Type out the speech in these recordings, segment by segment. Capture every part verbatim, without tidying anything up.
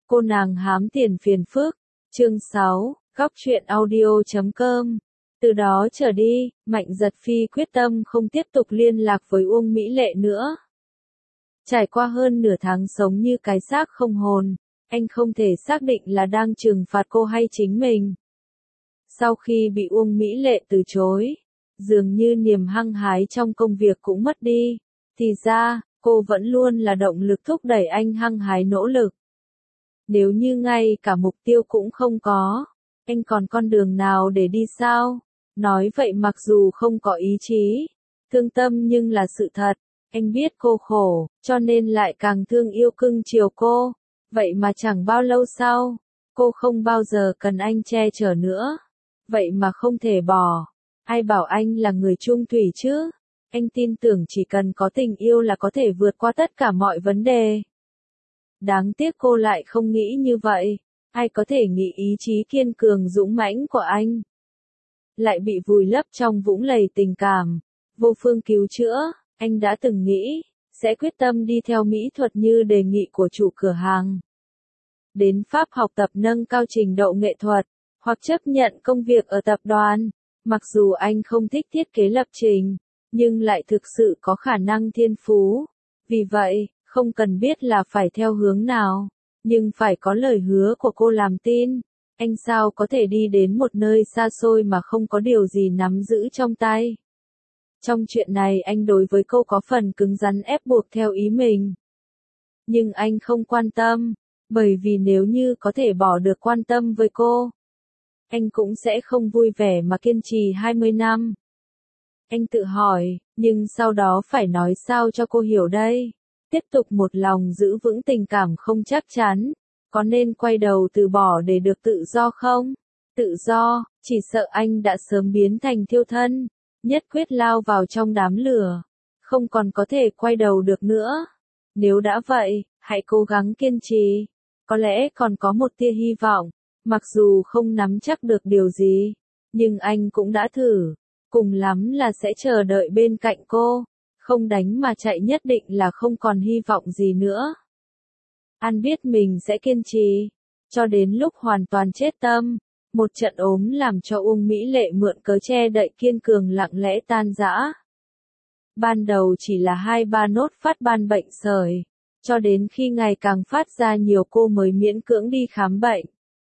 Cô nàng hám tiền phiền phức. Chương sáu, góc truyện audio chấm com. Từ đó trở đi, Mạnh Giật Phi quyết tâm không tiếp tục liên lạc với Uông Mỹ Lệ nữa. Trải qua hơn nửa tháng sống như cái xác không hồn, anh không thể xác định là đang trừng phạt cô hay chính mình. Sau khi bị Uông Mỹ Lệ từ chối, dường như niềm hăng hái trong công việc cũng mất đi, thì ra, cô vẫn luôn là động lực thúc đẩy anh hăng hái nỗ lực. Nếu như ngay cả mục tiêu cũng không có, anh còn con đường nào để đi sao? Nói vậy mặc dù không có ý chí, thương tâm nhưng là sự thật. Anh biết cô khổ, cho nên lại càng thương yêu cưng chiều cô. Vậy mà chẳng bao lâu sau, cô không bao giờ cần anh che chở nữa. Vậy mà không thể bỏ. Ai bảo anh là người chung thủy chứ? Anh tin tưởng chỉ cần có tình yêu là có thể vượt qua tất cả mọi vấn đề. Đáng tiếc cô lại không nghĩ như vậy. Ai có thể nghĩ ý chí kiên cường dũng mãnh của anh lại bị vùi lấp trong vũng lầy tình cảm, vô phương cứu chữa. Anh đã từng nghĩ sẽ quyết tâm đi theo mỹ thuật như đề nghị của chủ cửa hàng, đến Pháp học tập nâng cao trình độ nghệ thuật, hoặc chấp nhận công việc ở tập đoàn. Mặc dù anh không thích thiết kế lập trình, nhưng lại thực sự có khả năng thiên phú. Vì vậy, không cần biết là phải theo hướng nào, nhưng phải có lời hứa của cô làm tin. Anh sao có thể đi đến một nơi xa xôi mà không có điều gì nắm giữ trong tay. Trong chuyện này anh đối với cô có phần cứng rắn ép buộc theo ý mình. Nhưng anh không quan tâm, bởi vì nếu như có thể bỏ được quan tâm với cô, anh cũng sẽ không vui vẻ mà kiên trì hai mươi năm. Anh tự hỏi, nhưng sau đó phải nói sao cho cô hiểu đây? Tiếp tục một lòng giữ vững tình cảm không chắc chắn, có nên quay đầu từ bỏ để được tự do không? Tự do, chỉ sợ anh đã sớm biến thành thiêu thân, nhất quyết lao vào trong đám lửa, không còn có thể quay đầu được nữa. Nếu đã vậy, hãy cố gắng kiên trì, có lẽ còn có một tia hy vọng, mặc dù không nắm chắc được điều gì, nhưng anh cũng đã thử, cùng lắm là sẽ chờ đợi bên cạnh cô, không đánh mà chạy nhất định là không còn hy vọng gì nữa. Anh biết mình sẽ kiên trì, cho đến lúc hoàn toàn chết tâm. Một trận ốm làm cho Uông Mỹ Lệ mượn cớ che đậy kiên cường lặng lẽ tan rã. Ban đầu chỉ là hai ba nốt phát ban bệnh sởi, cho đến khi ngày càng phát ra nhiều cô mới miễn cưỡng đi khám bệnh.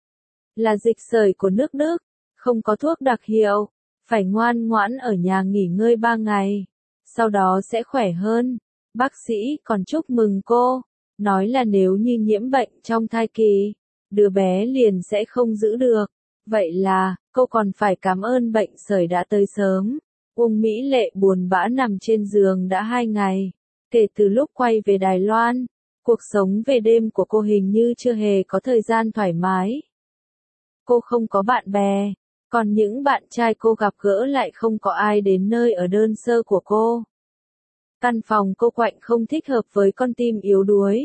Là dịch sởi của nước Đức, không có thuốc đặc hiệu, phải ngoan ngoãn ở nhà nghỉ ngơi ba ngày, sau đó sẽ khỏe hơn. Bác sĩ còn chúc mừng cô, nói là nếu như nhiễm bệnh trong thai kỳ, đứa bé liền sẽ không giữ được. Vậy là, cô còn phải cảm ơn bệnh sởi đã tới sớm. Uông Mỹ Lệ buồn bã nằm trên giường đã hai ngày. Kể từ lúc quay về Đài Loan, cuộc sống về đêm của cô hình như chưa hề có thời gian thoải mái. Cô không có bạn bè, còn những bạn trai cô gặp gỡ lại không có ai đến nơi ở đơn sơ của cô. Căn phòng cô quạnh không thích hợp với con tim yếu đuối.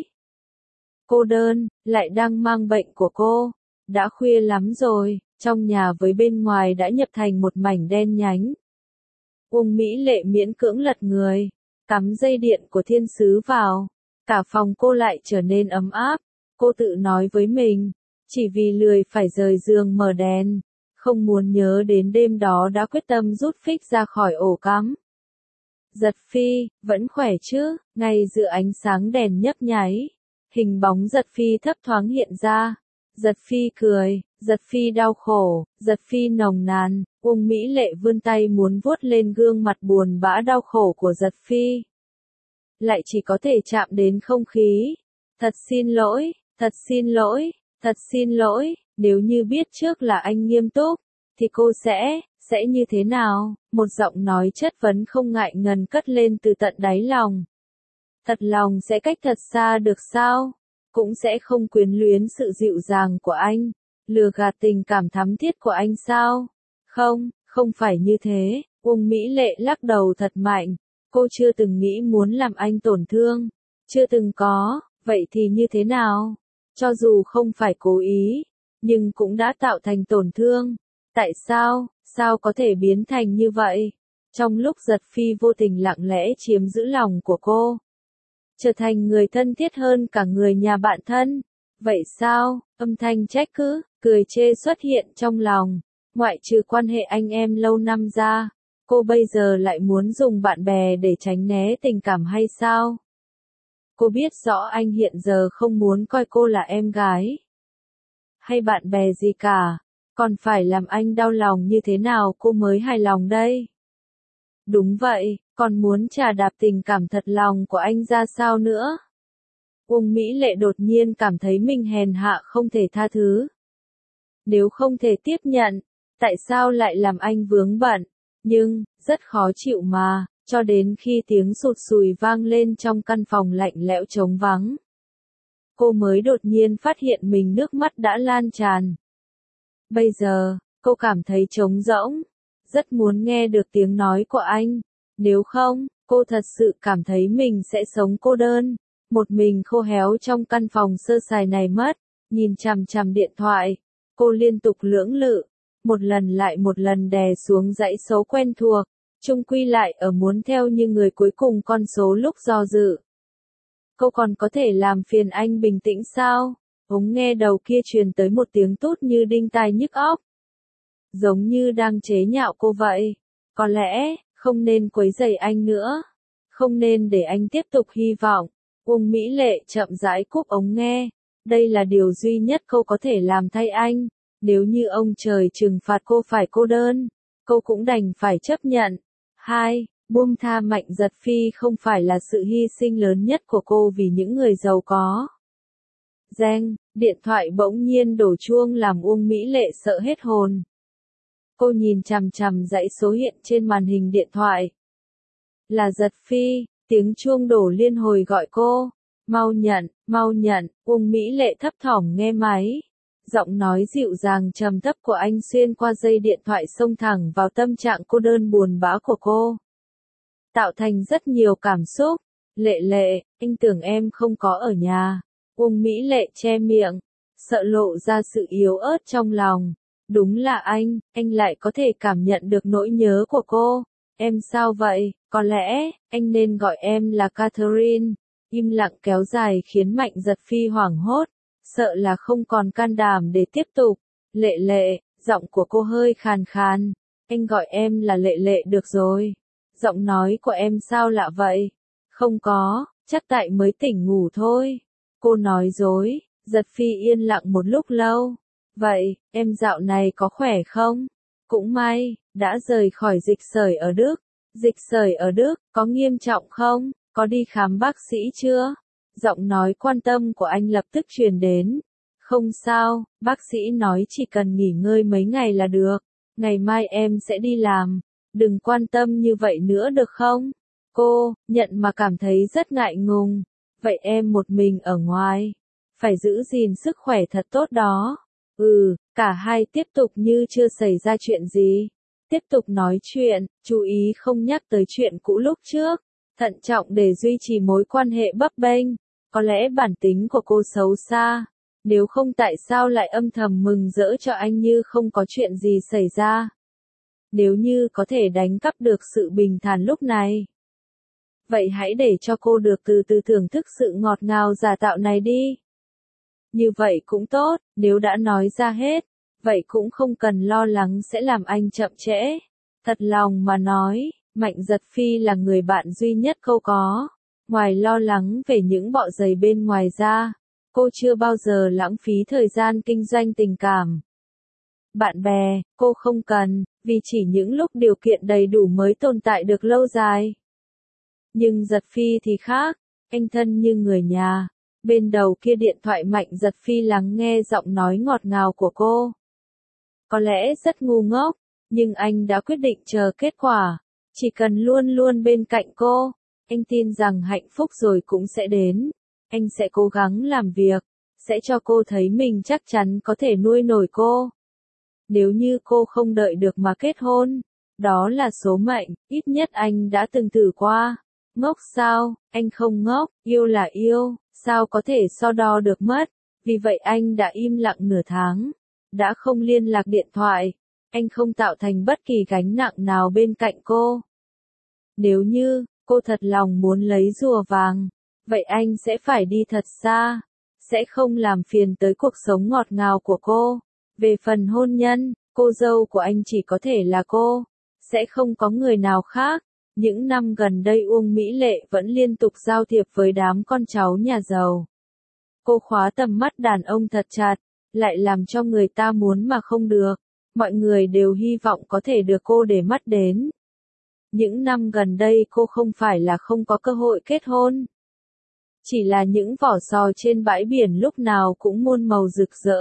Cô đơn, lại đang mang bệnh của cô. Đã khuya lắm rồi, trong nhà với bên ngoài đã nhập thành một mảnh đen nhánh. Uông Mỹ Lệ miễn cưỡng lật người, cắm dây điện của thiên sứ vào. Cả phòng cô lại trở nên ấm áp. Cô tự nói với mình, chỉ vì lười phải rời giường mở đèn, không muốn nhớ đến đêm đó đã quyết tâm rút phích ra khỏi ổ cắm. Giật Phi, vẫn khỏe chứ? Ngay giữa ánh sáng đèn nhấp nháy, hình bóng Giật Phi thấp thoáng hiện ra. Giật Phi cười, Giật Phi đau khổ, Giật Phi nồng nàn. Uông Mỹ Lệ vươn tay muốn vuốt lên gương mặt buồn bã đau khổ của Giật Phi. Lại chỉ có thể chạm đến không khí. Thật xin lỗi, thật xin lỗi, thật xin lỗi. Nếu như biết trước là anh nghiêm túc, thì cô sẽ, sẽ như thế nào? Một giọng nói chất vấn không ngại ngần cất lên từ tận đáy lòng. Thật lòng sẽ cách thật xa được sao? Cũng sẽ không quyến luyến sự dịu dàng của anh, lừa gạt tình cảm thắm thiết của anh sao? Không, không phải như thế. Uông Mỹ Lệ lắc đầu thật mạnh. Cô chưa từng nghĩ muốn làm anh tổn thương. Chưa từng có, vậy thì như thế nào? Cho dù không phải cố ý, nhưng cũng đã tạo thành tổn thương. Tại sao, sao có thể biến thành như vậy? Trong lúc Giật Phi vô tình lặng lẽ chiếm giữ lòng của cô, trở thành người thân thiết hơn cả người nhà bạn thân. Vậy sao? Âm thanh trách cứ, cười chê xuất hiện trong lòng. Ngoại trừ quan hệ anh em lâu năm ra, cô bây giờ lại muốn dùng bạn bè để tránh né tình cảm hay sao? Cô biết rõ anh hiện giờ không muốn coi cô là em gái hay bạn bè gì cả, còn phải làm anh đau lòng như thế nào cô mới hài lòng đây? Đúng vậy, còn muốn trà đạp tình cảm thật lòng của anh ra sao nữa? Uông Mỹ Lệ đột nhiên cảm thấy mình hèn hạ không thể tha thứ. Nếu không thể tiếp nhận, tại sao lại làm anh vướng bận? Nhưng, rất khó chịu mà, cho đến khi tiếng sụt sùi vang lên trong căn phòng lạnh lẽo trống vắng. Cô mới đột nhiên phát hiện mình nước mắt đã lan tràn. Bây giờ, cô cảm thấy trống rỗng, rất muốn nghe được tiếng nói của anh. Nếu không, cô thật sự cảm thấy mình sẽ sống cô đơn, một mình khô héo trong căn phòng sơ sài này mất. Nhìn chằm chằm điện thoại, cô liên tục lưỡng lự, một lần lại một lần đè xuống dãy số quen thuộc, chung quy lại ở muốn theo như người cuối cùng con số lúc do dự. Cô còn có thể làm phiền anh bình tĩnh sao? Ống nghe đầu kia truyền tới một tiếng tút như đinh tai nhức óc. Giống như đang chế nhạo cô vậy. Có lẽ, không nên quấy rầy anh nữa. Không nên để anh tiếp tục hy vọng. Uông Mỹ Lệ chậm rãi cúp ống nghe. Đây là điều duy nhất cô có thể làm thay anh. Nếu như ông trời trừng phạt cô phải cô đơn, cô cũng đành phải chấp nhận. Hai, buông tha Mạnh Giật Phi không phải là sự hy sinh lớn nhất của cô vì những người giàu có. Reng, điện thoại bỗng nhiên đổ chuông làm Uông Mỹ Lệ sợ hết hồn. Cô nhìn chằm chằm dãy số hiện trên màn hình điện thoại. Là Giật Phi, tiếng chuông đổ liên hồi gọi cô. Mau nhận, mau nhận, Uông Mỹ Lệ thấp thỏm nghe máy. Giọng nói dịu dàng trầm thấp của anh xuyên qua dây điện thoại xông thẳng vào tâm trạng cô đơn buồn bã của cô. Tạo thành rất nhiều cảm xúc. Lệ Lệ, anh tưởng em không có ở nhà. Uông Mỹ Lệ che miệng, sợ lộ ra sự yếu ớt trong lòng. Đúng là anh, anh lại có thể cảm nhận được nỗi nhớ của cô. Em sao vậy? Có lẽ, anh nên gọi em là Catherine. Im lặng kéo dài khiến Mạnh Giật Phi hoảng hốt, sợ là không còn can đảm để tiếp tục. Lệ Lệ, giọng của cô hơi khàn khàn. Anh gọi em là Lệ Lệ được rồi. Giọng nói của em sao lạ vậy? Không có, chắc tại mới tỉnh ngủ thôi. Cô nói dối. Giật Phi yên lặng một lúc lâu. Vậy, em dạo này có khỏe không? Cũng may, đã rời khỏi dịch sởi ở Đức. Dịch sởi ở Đức, có nghiêm trọng không? Có đi khám bác sĩ chưa? Giọng nói quan tâm của anh lập tức truyền đến. Không sao, bác sĩ nói chỉ cần nghỉ ngơi mấy ngày là được. Ngày mai em sẽ đi làm. Đừng quan tâm như vậy nữa được không? Cô, nhận mà cảm thấy rất ngại ngùng. Vậy em một mình ở ngoài. Phải giữ gìn sức khỏe thật tốt đó. Ừ, cả hai tiếp tục như chưa xảy ra chuyện gì. Tiếp tục nói chuyện, chú ý không nhắc tới chuyện cũ lúc trước. Thận trọng để duy trì mối quan hệ bấp bênh. Có lẽ bản tính của cô xấu xa. Nếu không tại sao lại âm thầm mừng rỡ cho anh như không có chuyện gì xảy ra. Nếu như có thể đánh cắp được sự bình thản lúc này. Vậy hãy để cho cô được từ từ thưởng thức sự ngọt ngào giả tạo này đi. Như vậy cũng tốt, nếu đã nói ra hết, vậy cũng không cần lo lắng sẽ làm anh chậm trễ. Thật lòng mà nói, Mạnh Giật Phi là người bạn duy nhất cô có. Ngoài lo lắng về những bọ giày bên ngoài ra, cô chưa bao giờ lãng phí thời gian kinh doanh tình cảm. Bạn bè, cô không cần, vì chỉ những lúc điều kiện đầy đủ mới tồn tại được lâu dài. Nhưng Giật Phi thì khác, anh thân như người nhà. Bên đầu kia điện thoại Mạnh Giật Phi lắng nghe giọng nói ngọt ngào của cô. Có lẽ rất ngu ngốc, nhưng anh đã quyết định chờ kết quả. Chỉ cần luôn luôn bên cạnh cô, anh tin rằng hạnh phúc rồi cũng sẽ đến. Anh sẽ cố gắng làm việc, sẽ cho cô thấy mình chắc chắn có thể nuôi nổi cô. Nếu như cô không đợi được mà kết hôn, đó là số mệnh, ít nhất anh đã từng thử qua. Ngốc sao, anh không ngốc, yêu là yêu, sao có thể so đo được mất. Vì vậy anh đã im lặng nửa tháng, đã không liên lạc điện thoại, anh không tạo thành bất kỳ gánh nặng nào bên cạnh cô. Nếu như, cô thật lòng muốn lấy rùa vàng, vậy anh sẽ phải đi thật xa, sẽ không làm phiền tới cuộc sống ngọt ngào của cô. Về phần hôn nhân, cô dâu của anh chỉ có thể là cô, sẽ không có người nào khác. Những năm gần đây Uông Mỹ Lệ vẫn liên tục giao thiệp với đám con cháu nhà giàu. Cô khóa tầm mắt đàn ông thật chặt, lại làm cho người ta muốn mà không được. Mọi người đều hy vọng có thể được cô để mắt đến. Những năm gần đây cô không phải là không có cơ hội kết hôn. Chỉ là những vỏ sò trên bãi biển lúc nào cũng muôn màu rực rỡ.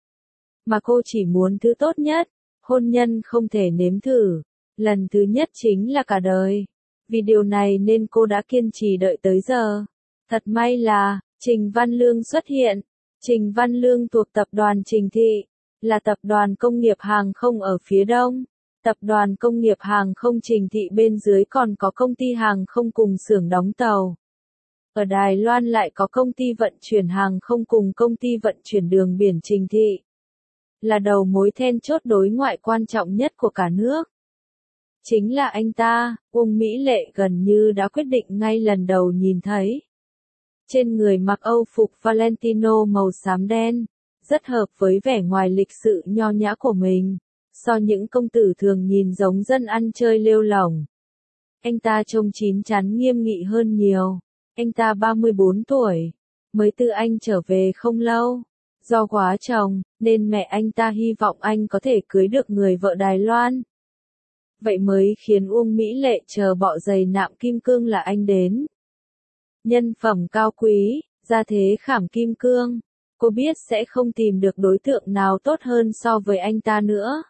Mà cô chỉ muốn thứ tốt nhất, hôn nhân không thể nếm thử. Lần thứ nhất chính là cả đời. Vì điều này nên cô đã kiên trì đợi tới giờ. Thật may là, Trình Văn Lương xuất hiện. Trình Văn Lương thuộc tập đoàn Trình Thị, là tập đoàn công nghiệp hàng không ở phía đông. Tập đoàn công nghiệp hàng không Trình Thị bên dưới còn có công ty hàng không cùng xưởng đóng tàu. Ở Đài Loan lại có công ty vận chuyển hàng không cùng công ty vận chuyển đường biển Trình Thị. Là đầu mối then chốt đối ngoại quan trọng nhất của cả nước. Chính là anh ta, Uông Mỹ Lệ gần như đã quyết định ngay lần đầu nhìn thấy. Trên người mặc Âu phục Valentino màu xám đen, rất hợp với vẻ ngoài lịch sự nho nhã của mình, so những công tử thường nhìn giống dân ăn chơi lêu lỏng. Anh ta trông chín chắn nghiêm nghị hơn nhiều. Anh ta ba mươi bốn tuổi, mới từ Anh trở về không lâu. Do quá chồng, nên mẹ anh ta hy vọng anh có thể cưới được người vợ Đài Loan. Vậy mới khiến Uông Mỹ Lệ chờ bọ giày nạm kim cương là anh đến. Nhân phẩm cao quý, gia thế khảm kim cương, cô biết sẽ không tìm được đối tượng nào tốt hơn so với anh ta nữa.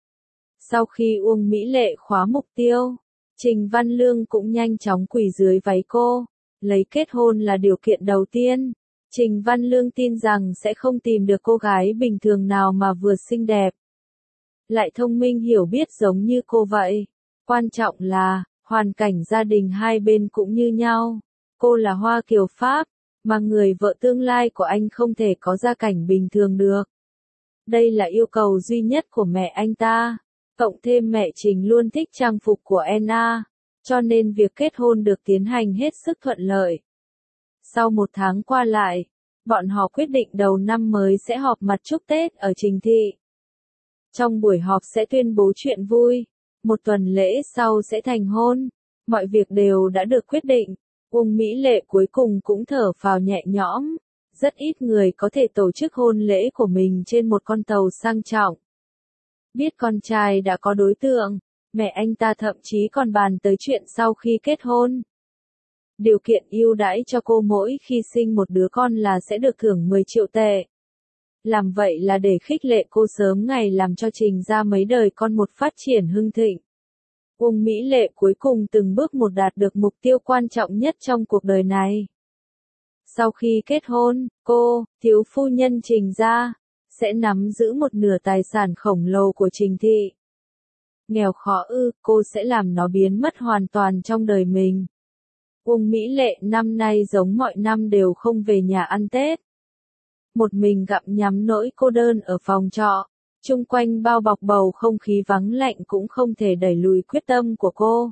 Sau khi Uông Mỹ Lệ khóa mục tiêu, Trình Văn Lương cũng nhanh chóng quỳ dưới váy cô, lấy kết hôn là điều kiện đầu tiên. Trình Văn Lương tin rằng sẽ không tìm được cô gái bình thường nào mà vừa xinh đẹp, lại thông minh hiểu biết giống như cô vậy. Quan trọng là, hoàn cảnh gia đình hai bên cũng như nhau. Cô là Hoa Kiều Pháp, mà người vợ tương lai của anh không thể có gia cảnh bình thường được. Đây là yêu cầu duy nhất của mẹ anh ta. Cộng thêm mẹ Trình luôn thích trang phục của Anna, cho nên việc kết hôn được tiến hành hết sức thuận lợi. Sau một tháng qua lại, bọn họ quyết định đầu năm mới sẽ họp mặt chúc Tết ở Trình Thị. Trong buổi họp sẽ tuyên bố chuyện vui, một tuần lễ sau sẽ thành hôn, mọi việc đều đã được quyết định. Uông Mỹ Lệ cuối cùng cũng thở phào nhẹ nhõm, rất ít người có thể tổ chức hôn lễ của mình trên một con tàu sang trọng. Biết con trai đã có đối tượng, mẹ anh ta thậm chí còn bàn tới chuyện sau khi kết hôn. Điều kiện ưu đãi cho cô mỗi khi sinh một đứa con là sẽ được thưởng mười triệu tệ. Làm vậy là để khích lệ cô sớm ngày làm cho Trình ra mấy đời con một phát triển hưng thịnh. Uông Mỹ Lệ cuối cùng từng bước một đạt được mục tiêu quan trọng nhất trong cuộc đời này. Sau khi kết hôn, cô, thiếu phu nhân Trình gia, sẽ nắm giữ một nửa tài sản khổng lồ của Trình Thị. Nghèo khó ư, cô sẽ làm nó biến mất hoàn toàn trong đời mình. Uông Mỹ Lệ năm nay giống mọi năm đều không về nhà ăn Tết. Một mình gặm nhắm nỗi cô đơn ở phòng trọ, chung quanh bao bọc bầu không khí vắng lạnh cũng không thể đẩy lùi quyết tâm của cô.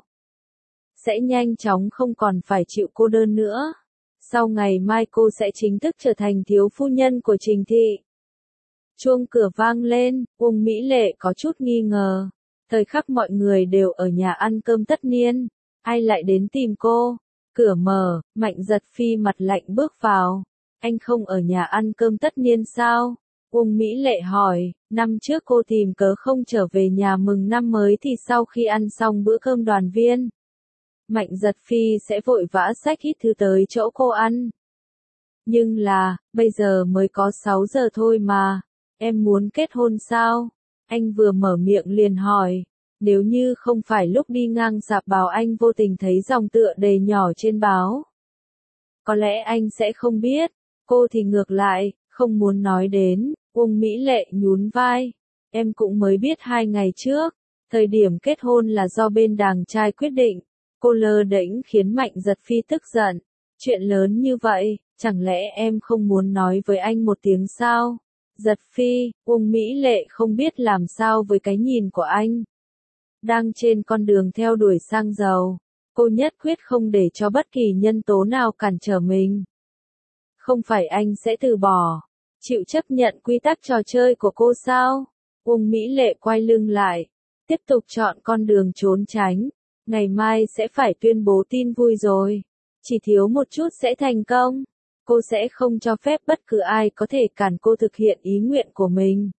Sẽ nhanh chóng không còn phải chịu cô đơn nữa. Sau ngày mai cô sẽ chính thức trở thành thiếu phu nhân của Trình Thị. Chuông cửa vang lên, Uông Mỹ Lệ có chút nghi ngờ. Thời khắc mọi người đều ở nhà ăn cơm tất niên, ai lại đến tìm cô? Cửa mở, Mạnh Giật Phi mặt lạnh bước vào. Anh không ở nhà ăn cơm tất niên sao? Uông Mỹ Lệ hỏi, năm trước cô tìm cớ không trở về nhà mừng năm mới thì sau khi ăn xong bữa cơm đoàn viên, Mạnh Giật Phi sẽ vội vã xách ít thứ tới chỗ cô ăn. Nhưng là, bây giờ mới có sáu giờ thôi mà, em muốn kết hôn sao? Anh vừa mở miệng liền hỏi, nếu như không phải lúc đi ngang sạp báo anh vô tình thấy dòng tựa đề nhỏ trên báo. Có lẽ anh sẽ không biết, cô thì ngược lại, không muốn nói đến. Uông Mỹ Lệ nhún vai, em cũng mới biết hai ngày trước, thời điểm kết hôn là do bên đàng trai quyết định. Cô lơ đễnh khiến Mạnh Giật Phi tức giận, chuyện lớn như vậy, chẳng lẽ em không muốn nói với anh một tiếng sao? Giật Phi, Uông Mỹ Lệ không biết làm sao với cái nhìn của anh. Đang trên con đường theo đuổi sang giàu, cô nhất quyết không để cho bất kỳ nhân tố nào cản trở mình. Không phải anh sẽ từ bỏ, chịu chấp nhận quy tắc trò chơi của cô sao? Uông Mỹ Lệ quay lưng lại, tiếp tục chọn con đường trốn tránh. Ngày mai sẽ phải tuyên bố tin vui rồi. Chỉ thiếu một chút sẽ thành công. Cô sẽ không cho phép bất cứ ai có thể cản cô thực hiện ý nguyện của mình.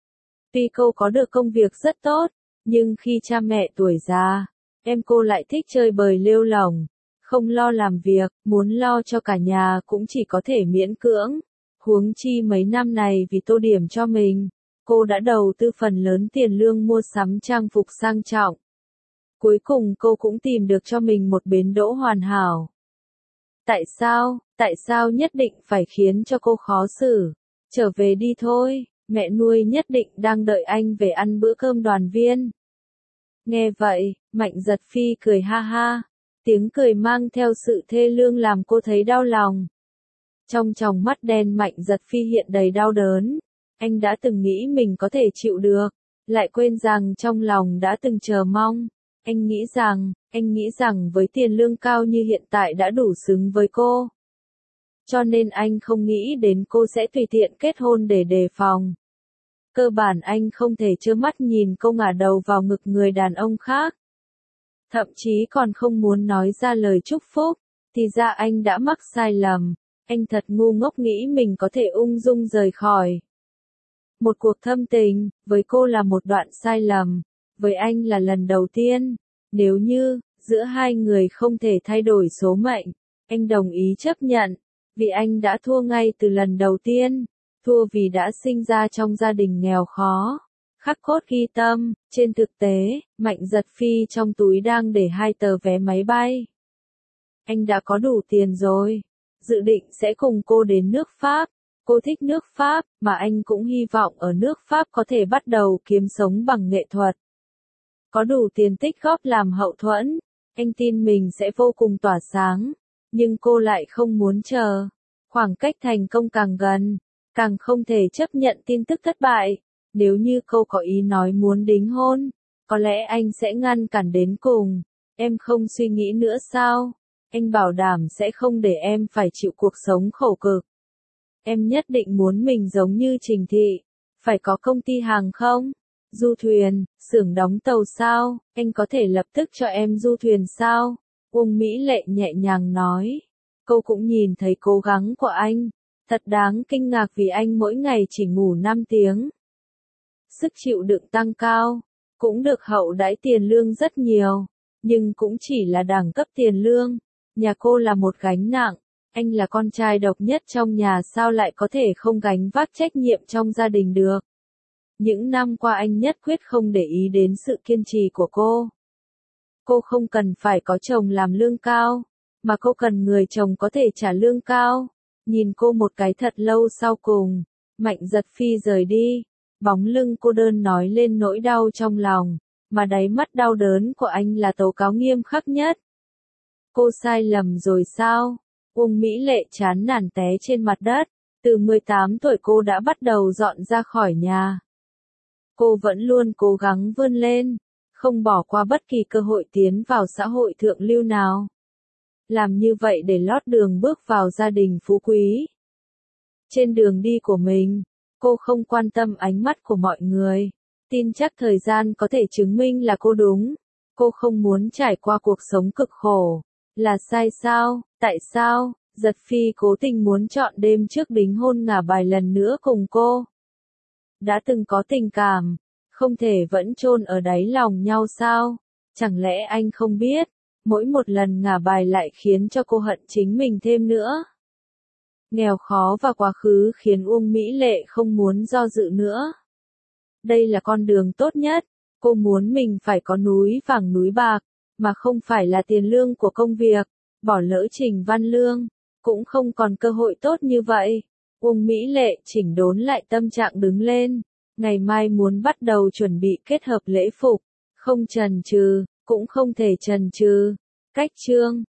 Tuy cô có được công việc rất tốt, nhưng khi cha mẹ tuổi già, em cô lại thích chơi bời lêu lổng, không lo làm việc, muốn lo cho cả nhà cũng chỉ có thể miễn cưỡng. Huống chi mấy năm này vì tô điểm cho mình, cô đã đầu tư phần lớn tiền lương mua sắm trang phục sang trọng. Cuối cùng cô cũng tìm được cho mình một bến đỗ hoàn hảo. Tại sao, tại sao nhất định phải khiến cho cô khó xử? Trở về đi thôi, mẹ nuôi nhất định đang đợi anh về ăn bữa cơm đoàn viên. Nghe vậy, Mạnh Giật Phi cười ha ha, tiếng cười mang theo sự thê lương làm cô thấy đau lòng. Trong tròng mắt đen Mạnh Giật Phi hiện đầy đau đớn, anh đã từng nghĩ mình có thể chịu được, lại quên rằng trong lòng đã từng chờ mong. Anh nghĩ rằng, anh nghĩ rằng với tiền lương cao như hiện tại đã đủ xứng với cô. Cho nên anh không nghĩ đến cô sẽ tùy tiện kết hôn để đề phòng. Cơ bản anh không thể trơ mắt nhìn cô ngả đầu vào ngực người đàn ông khác. Thậm chí còn không muốn nói ra lời chúc phúc, thì ra anh đã mắc sai lầm. Anh thật ngu ngốc nghĩ mình có thể ung dung rời khỏi một cuộc thâm tình, với cô là một đoạn sai lầm, với anh là lần đầu tiên. Nếu như, giữa hai người không thể thay đổi số mệnh, anh đồng ý chấp nhận, vì anh đã thua ngay từ lần đầu tiên, thua vì đã sinh ra trong gia đình nghèo khó, khắc cốt ghi tâm. Trên thực tế, Mạnh Giật Phi trong túi đang để hai tờ vé máy bay. Anh đã có đủ tiền rồi, dự định sẽ cùng cô đến nước Pháp. Cô thích nước Pháp, mà anh cũng hy vọng ở nước Pháp có thể bắt đầu kiếm sống bằng nghệ thuật. Có đủ tiền tích góp làm hậu thuẫn, anh tin mình sẽ vô cùng tỏa sáng, nhưng cô lại không muốn chờ. Khoảng cách thành công càng gần, càng không thể chấp nhận tin tức thất bại. Nếu như cô có ý nói muốn đính hôn, có lẽ anh sẽ ngăn cản đến cùng. Em không suy nghĩ nữa sao? Anh bảo đảm sẽ không để em phải chịu cuộc sống khổ cực. Em nhất định muốn mình giống như Trình Thị, phải có công ty hàng không, du thuyền, xưởng đóng tàu sao, anh có thể lập tức cho em du thuyền sao? Uông Mỹ Lệ nhẹ nhàng nói. Cô cũng nhìn thấy cố gắng của anh, thật đáng kinh ngạc vì anh mỗi ngày chỉ ngủ năm tiếng. Sức chịu đựng tăng cao, cũng được hậu đãi tiền lương rất nhiều, nhưng cũng chỉ là đẳng cấp tiền lương. Nhà cô là một gánh nặng. Anh là con trai độc nhất trong nhà sao lại có thể không gánh vác trách nhiệm trong gia đình được. Những năm qua anh nhất quyết không để ý đến sự kiên trì của cô. Cô không cần phải có chồng làm lương cao, mà cô cần người chồng có thể trả lương cao. Nhìn cô một cái thật lâu sau cùng, Mạnh Giật Phi rời đi, bóng lưng cô đơn nói lên nỗi đau trong lòng, mà đáy mắt đau đớn của anh là tố cáo nghiêm khắc nhất. Cô sai lầm rồi sao? Uông Mỹ Lệ chán nản té trên mặt đất, từ mười tám tuổi cô đã bắt đầu dọn ra khỏi nhà. Cô vẫn luôn cố gắng vươn lên, không bỏ qua bất kỳ cơ hội tiến vào xã hội thượng lưu nào. Làm như vậy để lót đường bước vào gia đình phú quý. Trên đường đi của mình, cô không quan tâm ánh mắt của mọi người, tin chắc thời gian có thể chứng minh là cô đúng. Cô không muốn trải qua cuộc sống cực khổ. Là sai sao? Tại sao? Giật Phi cố tình muốn chọn đêm trước đính hôn ngả bài lần nữa cùng cô. Đã từng có tình cảm, không thể vẫn chôn ở đáy lòng nhau sao? Chẳng lẽ anh không biết, mỗi một lần ngả bài lại khiến cho cô hận chính mình thêm nữa? Nghèo khó và quá khứ khiến Uông Mỹ Lệ không muốn do dự nữa. Đây là con đường tốt nhất, cô muốn mình phải có núi vàng núi bạc, mà không phải là tiền lương của công việc. Bỏ lỡ Trình Văn Lương, cũng không còn cơ hội tốt như vậy. Uông Mỹ Lệ chỉnh đốn lại tâm trạng đứng lên, ngày mai muốn bắt đầu chuẩn bị kết hợp lễ phục, không chần chừ, cũng không thể chần chừ. Cách chương